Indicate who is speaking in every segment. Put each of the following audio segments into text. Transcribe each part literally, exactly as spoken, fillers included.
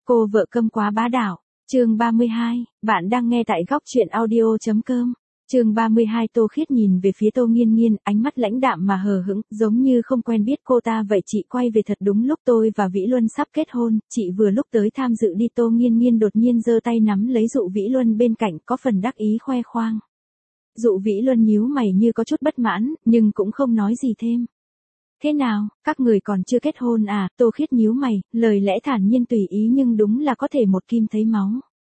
Speaker 1: Cô vợ câm quá bá đạo. Chương ba mươi hai, bạn đang nghe tại góc truyện audio chấm com. Chương ba mươi hai. Tô Khiết nhìn về phía Tô Nghiên Nghiên, ánh mắt lãnh đạm mà hờ hững, giống như không quen biết cô ta vậy. Chị quay về thật đúng lúc tôi và Vĩ Luân sắp kết hôn, chị vừa lúc tới tham dự đi. Tô Nghiên Nghiên đột nhiên giơ tay nắm lấy Dụ Vĩ Luân bên cạnh, có phần đắc ý khoe khoang. Dụ Vĩ Luân nhíu mày như có chút bất mãn, nhưng cũng không nói gì thêm. Thế nào, các người còn chưa kết hôn à? Tô Khiết nhíu mày, lời lẽ thản nhiên tùy ý nhưng đúng là có thể một kim thấy máu.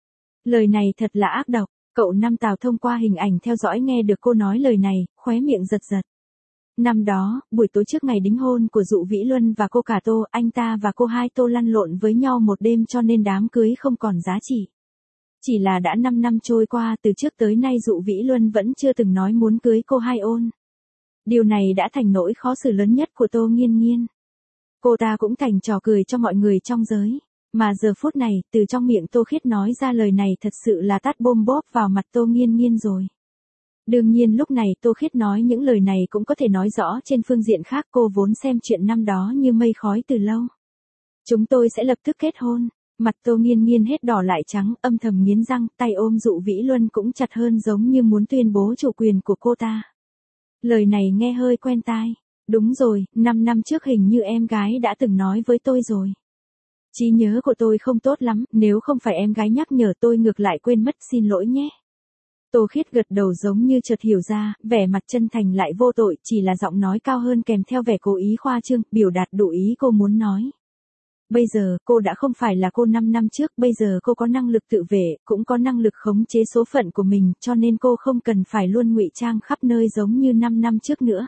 Speaker 1: Lời này thật là ác độc. Cậu Năm Tào thông qua hình ảnh theo dõi nghe được cô nói lời này, khóe miệng giật giật. Năm đó, buổi tối trước ngày đính hôn của Dụ Vĩ Luân và cô cả Tô, anh ta và cô hai Tô lăn lộn với nhau một đêm cho nên đám cưới không còn giá trị. Chỉ là đã năm năm trôi qua, từ trước tới nay Dụ Vĩ Luân vẫn chưa từng nói muốn cưới cô hai Ôn. Điều này đã thành nỗi khó xử lớn nhất của Tô Nghiên Nghiên. Cô ta cũng thành trò cười cho mọi người trong giới. Mà giờ phút này, từ trong miệng Tô Khiết nói ra lời này thật sự là tát bôm bóp vào mặt Tô Nghiên Nghiên rồi. Đương nhiên lúc này Tô Khiết nói những lời này cũng có thể nói rõ trên phương diện khác, cô vốn xem chuyện năm đó như mây khói từ lâu. Chúng tôi sẽ lập tức kết hôn. Mặt Tô Nghiên Nghiên hết đỏ lại trắng, âm thầm nghiến răng, tay ôm Dụ Vĩ Luân cũng chặt hơn giống như muốn tuyên bố chủ quyền của cô ta. Lời này nghe hơi quen tai. Đúng rồi, năm năm trước hình như em gái đã từng nói với tôi rồi. Trí nhớ của tôi không tốt lắm, nếu không phải em gái nhắc nhở tôi ngược lại quên mất, xin lỗi nhé. Tô Khiết gật đầu giống như chợt hiểu ra, vẻ mặt chân thành lại vô tội, chỉ là giọng nói cao hơn kèm theo vẻ cố ý khoa trương, biểu đạt đủ ý cô muốn nói. Bây giờ, cô đã không phải là cô năm năm trước, bây giờ cô có năng lực tự vệ, cũng có năng lực khống chế số phận của mình, cho nên cô không cần phải luôn ngụy trang khắp nơi giống như năm năm trước nữa.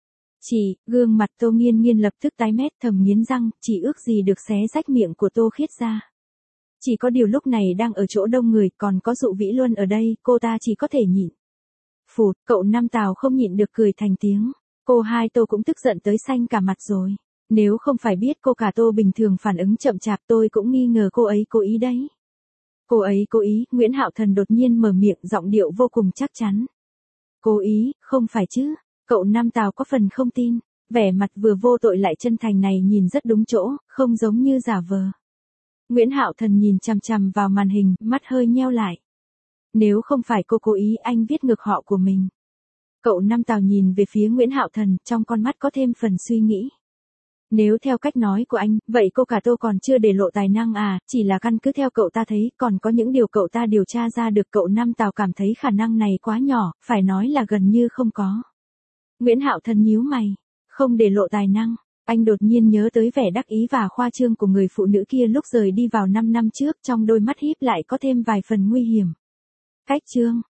Speaker 1: Chỉ, gương mặt Tô Nghiên Nghiên lập tức tái mét, thầm nghiến răng, chỉ ước gì được xé rách miệng của Tô Khiết ra. Chỉ có điều lúc này đang ở chỗ đông người, còn có Dụ Vĩ Luân ở đây, cô ta chỉ có thể nhịn. Phụt, cậu Năm Tào không nhịn được cười thành tiếng. Cô hai Tô cũng tức giận tới xanh cả mặt rồi. Nếu không phải biết cô cả Tô bình thường phản ứng chậm chạp, tôi cũng nghi ngờ cô ấy cố ý đấy. Cô ấy cố ý, Nguyễn Hạo Thần đột nhiên mở miệng, giọng điệu vô cùng chắc chắn. Cố ý, không phải chứ? Cậu Năm Tào có phần không tin, vẻ mặt vừa vô tội lại chân thành này nhìn rất đúng chỗ, không giống như giả vờ. Nguyễn Hạo Thần nhìn chằm chằm vào màn hình, mắt hơi nheo lại. Nếu không phải cô cố ý, anh viết ngược họ của mình. Cậu Năm Tào nhìn về phía Nguyễn Hạo Thần, trong con mắt có thêm phần suy nghĩ. Nếu theo cách nói của anh, vậy cô cả Tô còn chưa để lộ tài năng à, chỉ là căn cứ theo cậu ta thấy, còn có những điều cậu ta điều tra ra được. Cậu Năm Tào cảm thấy khả năng này quá nhỏ, phải nói là gần như không có. Nguyễn Hạo Thần nhíu mày, không để lộ tài năng, anh đột nhiên nhớ tới vẻ đắc ý và khoa trương của người phụ nữ kia lúc rời đi vào năm năm trước, trong đôi mắt híp lại có thêm vài phần nguy hiểm. Cách chương,